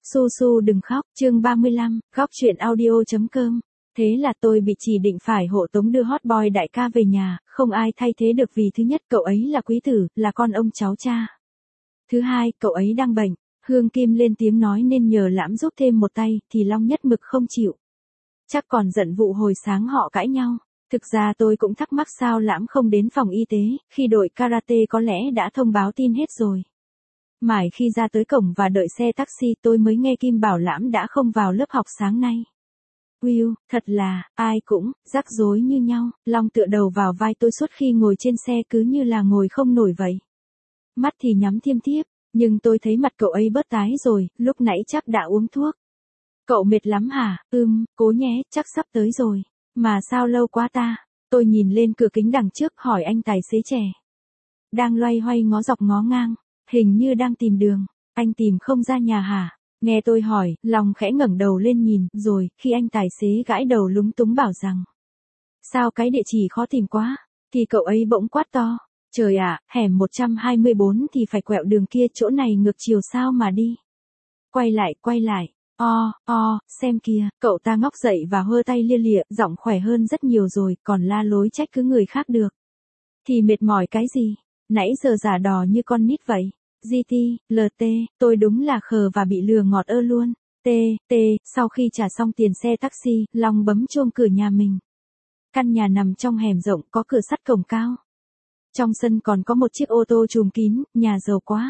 Su Su đừng khóc, chương 35, góc chuyện audio.com. Thế là tôi bị chỉ định phải hộ tống đưa hot boy đại ca về nhà, không ai thay thế được vì thứ nhất cậu ấy là quý tử, là con ông cháu cha. Thứ hai, cậu ấy đang bệnh, Hương Kim lên tiếng nói nên nhờ Lãm giúp thêm một tay, thì Long nhất mực không chịu. Chắc còn giận vụ hồi sáng họ cãi nhau. Thực ra tôi cũng thắc mắc sao Lãm không đến phòng y tế, khi đội karate có lẽ đã thông báo tin hết rồi. Mãi khi ra tới cổng và đợi xe taxi tôi mới nghe Kim bảo Lãm đã không vào lớp học sáng nay. Will, thật là, ai cũng, rắc rối như nhau, Long tựa đầu vào vai tôi suốt khi ngồi trên xe cứ như là ngồi không nổi vậy. Mắt thì nhắm thiêm thiếp, nhưng tôi thấy mặt cậu ấy bớt tái rồi, lúc nãy chắc đã uống thuốc. Cậu mệt lắm hả? Cố nhé, chắc sắp tới rồi. Mà sao lâu quá ta? Tôi nhìn lên cửa kính đằng trước hỏi anh tài xế trẻ. Đang loay hoay ngó dọc ngó ngang, hình như đang tìm đường. Anh tìm không ra nhà hả? Nghe tôi hỏi, Long khẽ ngẩng đầu lên nhìn, rồi, khi anh tài xế gãi đầu lúng túng bảo rằng. Sao cái địa chỉ khó tìm quá? Thì cậu ấy bỗng quát to. Trời ạ, hẻm 124 thì phải quẹo đường kia, chỗ này ngược chiều sao mà đi? Quay lại. Xem kìa, cậu ta ngóc dậy và hơ tay lia lịa, giọng khỏe hơn rất nhiều rồi, còn la lối trách cứ người khác được. Thì mệt mỏi cái gì? Nãy giờ giả đò như con nít vậy. GT, LT, tôi đúng là khờ và bị lừa ngọt ơ luôn. Sau khi trả xong tiền xe taxi, Long bấm chuông cửa nhà mình. Căn nhà nằm trong hẻm rộng có cửa sắt cổng cao. Trong sân còn có một chiếc ô tô trùm kín, nhà giàu quá.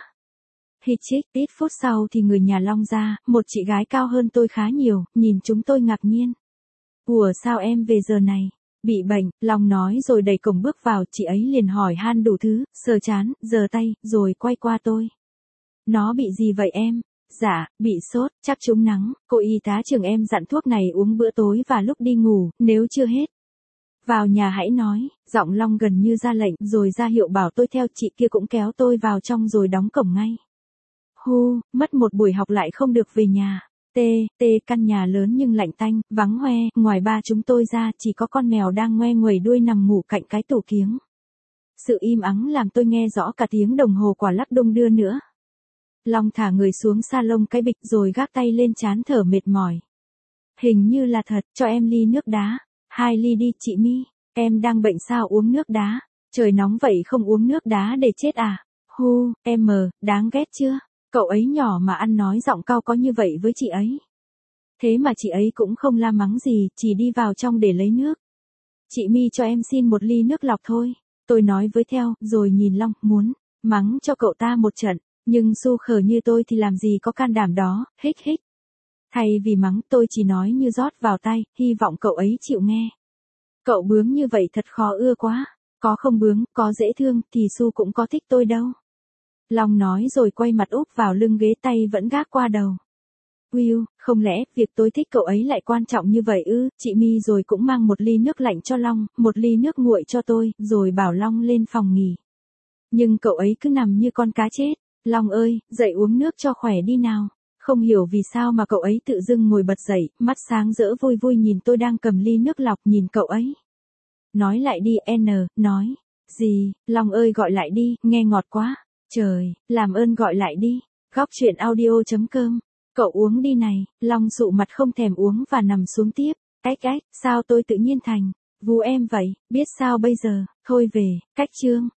Ít phút sau thì người nhà Long ra, một chị gái cao hơn tôi khá nhiều, nhìn chúng tôi ngạc nhiên. Ủa sao em về giờ này? Bị bệnh, Long nói rồi đẩy cổng bước vào, chị ấy liền hỏi han đủ thứ, sờ trán, giơ tay, rồi quay qua tôi. Nó bị gì vậy em? Dạ, bị sốt, chắc trúng nắng, cô y tá trường em dặn thuốc này uống bữa tối và lúc đi ngủ, nếu chưa hết. Vào nhà hãy nói, giọng Long gần như ra lệnh, rồi ra hiệu bảo tôi theo, chị kia cũng kéo tôi vào trong rồi đóng cổng ngay. Mất một buổi học lại không được về nhà. Căn nhà lớn nhưng lạnh tanh, vắng hoe, ngoài ba chúng tôi ra chỉ có con mèo đang ngoe nguẩy đuôi nằm ngủ cạnh cái tủ kiếng. Sự im ắng làm tôi nghe rõ cả tiếng đồng hồ quả lắc đung đưa nữa. Long thả người xuống salon cái bịch rồi gác tay lên trán thở mệt mỏi. Hình như là thật, cho em ly nước đá. 2 ly đi chị My, em đang bệnh sao uống nước đá, trời nóng vậy không uống nước đá để chết à? Đáng ghét chưa? Cậu ấy nhỏ mà ăn nói giọng cao có như vậy với chị ấy. Thế mà chị ấy cũng không la mắng gì, chỉ đi vào trong để lấy nước. Chị My cho em xin một ly nước lọc thôi. Tôi nói với theo, rồi nhìn Long, muốn mắng cho cậu ta một trận, nhưng su khờ như tôi thì làm gì có can đảm đó, hích. Thay vì mắng tôi chỉ nói như rót vào tai, hy vọng cậu ấy chịu nghe. Cậu bướng như vậy thật khó ưa quá. Có không bướng, có dễ thương, thì Su cũng có thích tôi đâu. Long nói rồi quay mặt úp vào lưng ghế, tay vẫn gác qua đầu. Will, không lẽ việc tôi thích cậu ấy lại quan trọng như vậy ư? Chị My rồi cũng mang một ly nước lạnh cho Long, một ly nước nguội cho tôi, rồi bảo Long lên phòng nghỉ. Nhưng cậu ấy cứ nằm như con cá chết. Long ơi, dậy uống nước cho khỏe đi nào. Không hiểu vì sao mà cậu ấy tự dưng ngồi bật dậy, mắt sáng rỡ vui vui nhìn tôi đang cầm ly nước lọc, nhìn cậu ấy. Nói lại đi, nói. Gì, Long ơi gọi lại đi, nghe ngọt quá. Trời, làm ơn gọi lại đi. Góc chuyện audio.com. Cậu uống đi này. Long sụ mặt không thèm uống và nằm xuống tiếp. Sao tôi tự nhiên thành vú em vậy, biết sao bây giờ, thôi về, cách chương.